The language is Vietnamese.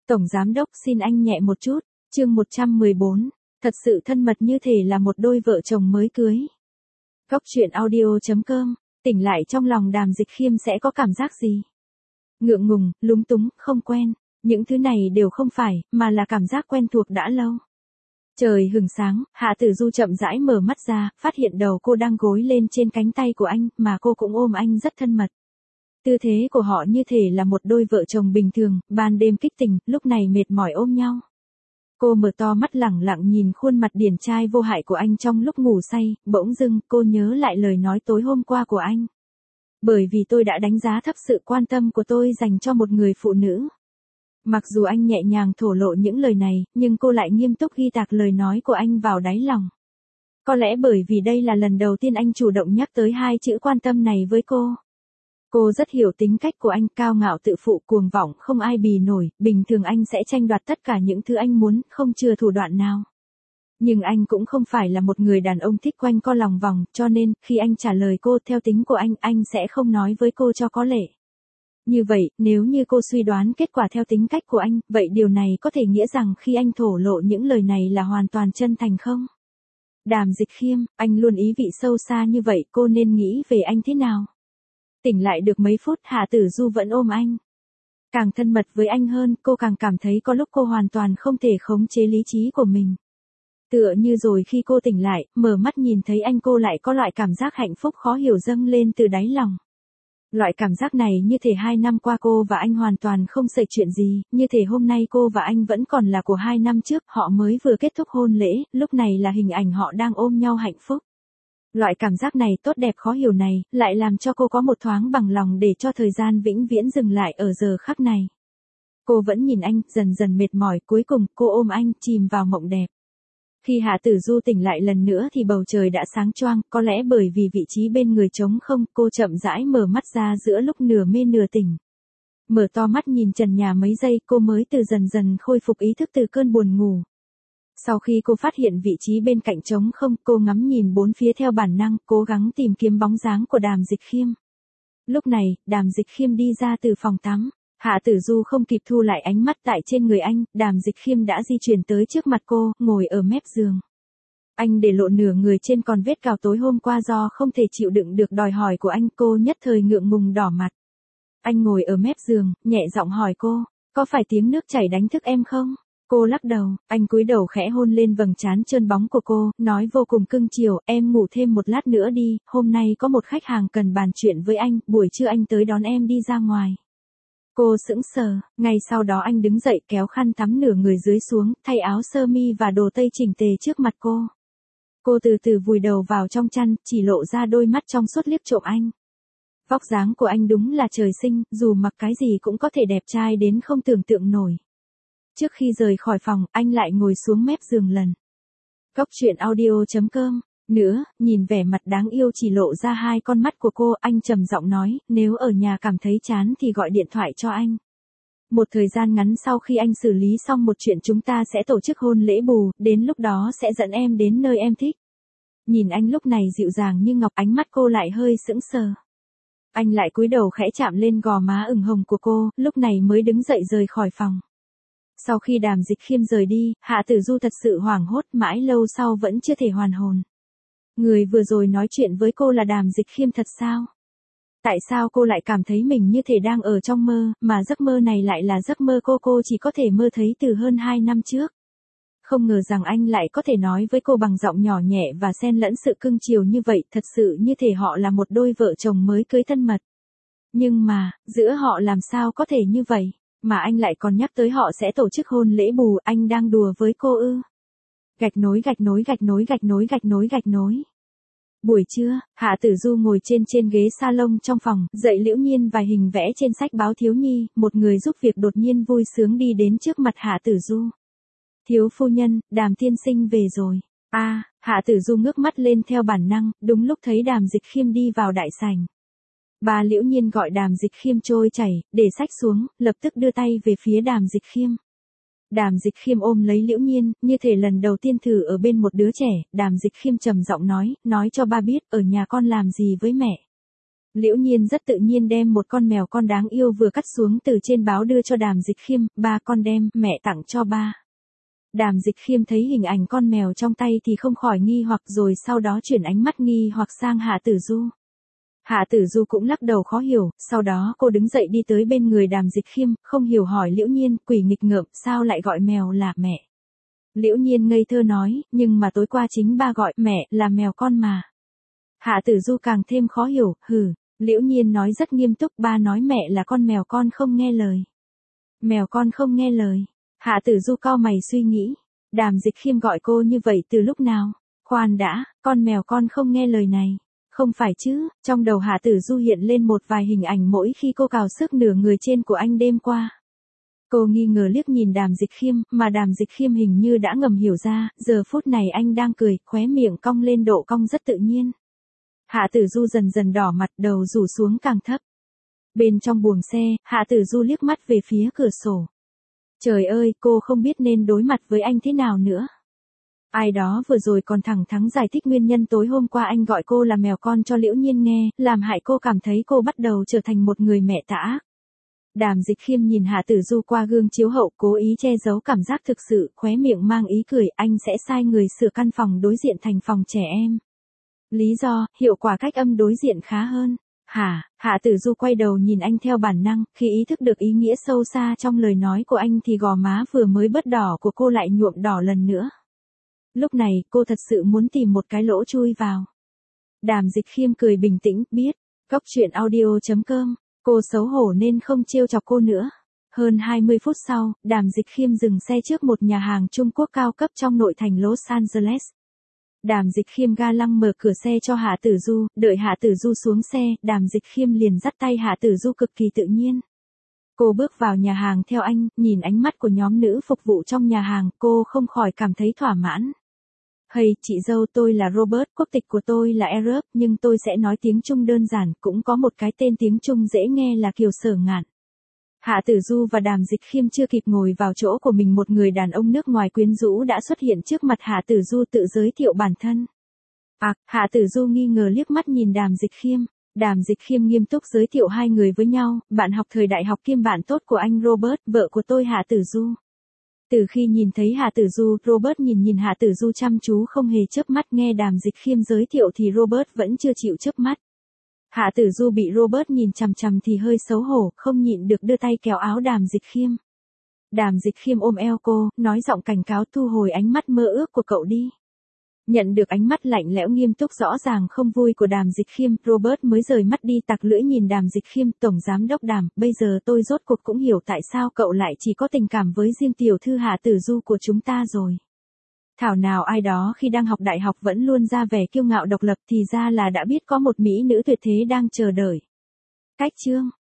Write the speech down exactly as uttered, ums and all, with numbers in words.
Tổng giám đốc xin anh nhẹ một chút, chương một trăm mười bốn, thật sự thân mật như thể là một đôi vợ chồng mới cưới. Góc truyện audio chấm com, tỉnh lại trong lòng Đàm Dịch Khiêm sẽ có cảm giác gì? Ngượng ngùng, lúng túng, không quen, những thứ này đều không phải, mà là cảm giác quen thuộc đã lâu. Trời hừng sáng, Hạ Tử Du chậm rãi mở mắt ra, phát hiện đầu cô đang gối lên trên cánh tay của anh, mà cô cũng ôm anh rất thân mật. Tư thế của họ như thể là một đôi vợ chồng bình thường, ban đêm kích tình, lúc này mệt mỏi ôm nhau. Cô mở to mắt lẳng lặng nhìn khuôn mặt điển trai vô hại của anh trong lúc ngủ say, bỗng dưng cô nhớ lại lời nói tối hôm qua của anh. Bởi vì tôi đã đánh giá thấp sự quan tâm của tôi dành cho một người phụ nữ. Mặc dù anh nhẹ nhàng thổ lộ những lời này, nhưng cô lại nghiêm túc ghi tạc lời nói của anh vào đáy lòng. Có lẽ bởi vì đây là lần đầu tiên anh chủ động nhắc tới hai chữ quan tâm này với cô. Cô rất hiểu tính cách của anh, cao ngạo tự phụ, cuồng vọng, không ai bì nổi, bình thường anh sẽ tranh đoạt tất cả những thứ anh muốn, không chừa thủ đoạn nào. Nhưng anh cũng không phải là một người đàn ông thích quanh co lòng vòng, cho nên, khi anh trả lời cô theo tính của anh, anh sẽ không nói với cô cho có lệ. Như vậy, nếu như cô suy đoán kết quả theo tính cách của anh, vậy điều này có thể nghĩa rằng khi anh thổ lộ những lời này là hoàn toàn chân thành không? Đàm Dịch Khiêm, anh luôn ý vị sâu xa như vậy, cô nên nghĩ về anh thế nào? Tỉnh lại được mấy phút, Hạ Tử Du vẫn ôm anh. Càng thân mật với anh hơn, cô càng cảm thấy có lúc cô hoàn toàn không thể khống chế lý trí của mình. Tựa như rồi khi cô tỉnh lại, mở mắt nhìn thấy anh, cô lại có loại cảm giác hạnh phúc khó hiểu dâng lên từ đáy lòng. Loại cảm giác này như thể hai năm qua cô và anh hoàn toàn không xảy chuyện gì, như thể hôm nay cô và anh vẫn còn là của hai năm trước, họ mới vừa kết thúc hôn lễ, lúc này là hình ảnh họ đang ôm nhau hạnh phúc. Loại cảm giác này tốt đẹp khó hiểu này, lại làm cho cô có một thoáng bằng lòng để cho thời gian vĩnh viễn dừng lại ở giờ khắc này. Cô vẫn nhìn anh, dần dần mệt mỏi, cuối cùng, cô ôm anh, chìm vào mộng đẹp. Khi Hạ Tử Du tỉnh lại lần nữa thì bầu trời đã sáng choang, có lẽ bởi vì vị trí bên người trống không, cô chậm rãi mở mắt ra giữa lúc nửa mê nửa tỉnh. Mở to mắt nhìn trần nhà mấy giây, cô mới từ dần dần khôi phục ý thức từ cơn buồn ngủ. Sau khi cô phát hiện vị trí bên cạnh trống không, cô ngắm nhìn bốn phía theo bản năng, cố gắng tìm kiếm bóng dáng của Đàm Dịch Khiêm. Lúc này, Đàm Dịch Khiêm đi ra từ phòng tắm. Hạ Tử Du không kịp thu lại ánh mắt tại trên người anh, Đàm Dịch Khiêm đã di chuyển tới trước mặt cô, ngồi ở mép giường. Anh để lộ nửa người trên còn vết cào tối hôm qua do không thể chịu đựng được đòi hỏi của anh, cô nhất thời ngượng ngùng đỏ mặt. Anh ngồi ở mép giường, nhẹ giọng hỏi cô, có phải tiếng nước chảy đánh thức em không? Cô lắc đầu, anh cúi đầu khẽ hôn lên vầng trán trơn bóng của cô, nói vô cùng cưng chiều, em ngủ thêm một lát nữa đi, hôm nay có một khách hàng cần bàn chuyện với anh, buổi trưa anh tới đón em đi ra ngoài. Cô sững sờ, ngay sau đó anh đứng dậy kéo khăn tắm nửa người dưới xuống, thay áo sơ mi và đồ tây chỉnh tề trước mặt cô. Cô từ từ vùi đầu vào trong chăn, chỉ lộ ra đôi mắt trong suốt liếc trộm anh. Vóc dáng của anh đúng là trời sinh, dù mặc cái gì cũng có thể đẹp trai đến không tưởng tượng nổi. Trước khi rời khỏi phòng, anh lại ngồi xuống mép giường lần. Góc truyện audio chấm com. Nữa, nhìn vẻ mặt đáng yêu chỉ lộ ra hai con mắt của cô, anh trầm giọng nói, nếu ở nhà cảm thấy chán thì gọi điện thoại cho anh. Một thời gian ngắn sau khi anh xử lý xong một chuyện chúng ta sẽ tổ chức hôn lễ bù, đến lúc đó sẽ dẫn em đến nơi em thích. Nhìn anh lúc này dịu dàng như ngọc, ánh mắt cô lại hơi sững sờ. Anh lại cúi đầu khẽ chạm lên gò má ửng hồng của cô, lúc này mới đứng dậy rời khỏi phòng. Sau khi Đàm Dịch Khiêm rời đi, Hạ Tử Du thật sự hoảng hốt, mãi lâu sau vẫn chưa thể hoàn hồn. Người vừa rồi nói chuyện với cô là Đàm Dịch Khiêm thật sao? Tại sao cô lại cảm thấy mình như thể đang ở trong mơ, mà giấc mơ này lại là giấc mơ cô cô chỉ có thể mơ thấy từ hơn hai năm trước? Không ngờ rằng anh lại có thể nói với cô bằng giọng nhỏ nhẹ và xen lẫn sự cưng chiều như vậy, thật sự như thể họ là một đôi vợ chồng mới cưới thân mật. Nhưng mà, giữa họ làm sao có thể như vậy? Mà anh lại còn nhắc tới họ sẽ tổ chức hôn lễ bù, anh đang đùa với cô ư? Gạch nối gạch nối gạch nối gạch nối gạch nối gạch nối. Buổi trưa, Hạ Tử Du ngồi trên trên ghế salon trong phòng, dạy Liễu Nhiên vài hình vẽ trên sách báo thiếu nhi, một người giúp việc đột nhiên vui sướng đi đến trước mặt Hạ Tử Du. Thiếu phu nhân, Đàm tiên sinh về rồi. A, à, Hạ Tử Du ngước mắt lên theo bản năng, đúng lúc thấy Đàm Dịch Khiêm đi vào đại sảnh. Bà Liễu Nhiên gọi Đàm Dịch Khiêm trôi chảy, để sách xuống, lập tức đưa tay về phía Đàm Dịch Khiêm. Đàm Dịch Khiêm ôm lấy Liễu Nhiên, như thể lần đầu tiên thử ở bên một đứa trẻ, Đàm Dịch Khiêm trầm giọng nói, nói cho ba biết, ở nhà con làm gì với mẹ. Liễu Nhiên rất tự nhiên đem một con mèo con đáng yêu vừa cắt xuống từ trên báo đưa cho Đàm Dịch Khiêm, ba con đem, mẹ tặng cho ba. Đàm Dịch Khiêm thấy hình ảnh con mèo trong tay thì không khỏi nghi hoặc rồi sau đó chuyển ánh mắt nghi hoặc sang Hạ Tử Du. Hạ Tử Du cũng lắc đầu khó hiểu, sau đó cô đứng dậy đi tới bên người Đàm Dịch Khiêm, không hiểu hỏi Liễu Nhiên, quỷ nghịch ngợm, sao lại gọi mèo là mẹ. Liễu Nhiên ngây thơ nói, nhưng mà tối qua chính ba gọi mẹ là mèo con mà. Hạ Tử Du càng thêm khó hiểu, hừ, Liễu Nhiên nói rất nghiêm túc, ba nói mẹ là con mèo con không nghe lời. Mèo con không nghe lời. Hạ Tử Du cau mày suy nghĩ, Đàm Dịch Khiêm gọi cô như vậy từ lúc nào? Khoan đã, con mèo con không nghe lời này. Không phải chứ, trong đầu Hạ Tử Du hiện lên một vài hình ảnh mỗi khi cô cào sức nửa người trên của anh đêm qua. Cô nghi ngờ liếc nhìn Đàm Dịch Khiêm, mà Đàm Dịch Khiêm hình như đã ngầm hiểu ra, giờ phút này anh đang cười, khóe miệng cong lên độ cong rất tự nhiên. Hạ Tử Du dần dần đỏ mặt, đầu rủ xuống càng thấp. Bên trong buồng xe, Hạ Tử Du liếc mắt về phía cửa sổ. Trời ơi, cô không biết nên đối mặt với anh thế nào nữa. Ai đó vừa rồi còn thẳng thắn giải thích nguyên nhân tối hôm qua anh gọi cô là mèo con cho Liễu Nhiên nghe, làm hại cô cảm thấy cô bắt đầu trở thành một người mẹ tà ác. Đàm Dịch Khiêm nhìn Hạ Tử Du qua gương chiếu hậu, cố ý che giấu cảm giác thực sự, khóe miệng mang ý cười, anh sẽ sai người sửa căn phòng đối diện thành phòng trẻ em. Lý do, hiệu quả cách âm đối diện khá hơn. Hả? Hạ Tử Du quay đầu nhìn anh theo bản năng, khi ý thức được ý nghĩa sâu xa trong lời nói của anh thì gò má vừa mới bớt đỏ của cô lại nhuộm đỏ lần nữa. Lúc này, cô thật sự muốn tìm một cái lỗ chui vào. Đàm Dịch Khiêm cười bình tĩnh, biết, góc truyện audio chấm com, cô xấu hổ nên không trêu chọc cô nữa. Hơn hai mươi phút sau, Đàm Dịch Khiêm dừng xe trước một nhà hàng Trung Quốc cao cấp trong nội thành Los Angeles. Đàm Dịch Khiêm ga lăng mở cửa xe cho Hạ Tử Du, đợi Hạ Tử Du xuống xe, Đàm Dịch Khiêm liền dắt tay Hạ Tử Du cực kỳ tự nhiên. Cô bước vào nhà hàng theo anh, nhìn ánh mắt của nhóm nữ phục vụ trong nhà hàng, cô không khỏi cảm thấy thỏa mãn. Hey, chị dâu, tôi là Robert, quốc tịch của tôi là Arab, nhưng tôi sẽ nói tiếng Trung đơn giản, cũng có một cái tên tiếng Trung dễ nghe là Kiều Sở Ngạn. Hạ Tử Du và Đàm Dịch Khiêm chưa kịp ngồi vào chỗ của mình, một người đàn ông nước ngoài quyến rũ đã xuất hiện trước mặt Hạ Tử Du tự giới thiệu bản thân. À, Hạ Tử Du nghi ngờ liếc mắt nhìn Đàm Dịch Khiêm. Đàm Dịch Khiêm nghiêm túc giới thiệu hai người với nhau, bạn học thời đại học kiêm bạn tốt của anh Robert, vợ của tôi Hạ Tử Du. Từ khi nhìn thấy Hạ Tử Du, Robert nhìn nhìn Hạ Tử Du chăm chú không hề chớp mắt, nghe Đàm Dịch Khiêm giới thiệu thì Robert vẫn chưa chịu chớp mắt. Hạ Tử Du bị Robert nhìn chằm chằm thì hơi xấu hổ, không nhịn được đưa tay kéo áo Đàm Dịch Khiêm. Đàm Dịch Khiêm ôm eo cô, nói giọng cảnh cáo, thu hồi ánh mắt mơ ước của cậu đi. Nhận được ánh mắt lạnh lẽo nghiêm túc rõ ràng không vui của Đàm Dịch Khiêm, Robert mới rời mắt đi, tặc lưỡi nhìn Đàm Dịch Khiêm, tổng giám đốc Đàm, bây giờ tôi rốt cuộc cũng hiểu tại sao cậu lại chỉ có tình cảm với riêng tiểu thư Hạ Tử Du của chúng ta rồi. Thảo nào ai đó khi đang học đại học vẫn luôn ra vẻ kiêu ngạo độc lập, thì ra là đã biết có một mỹ nữ tuyệt thế đang chờ đợi. Cách chương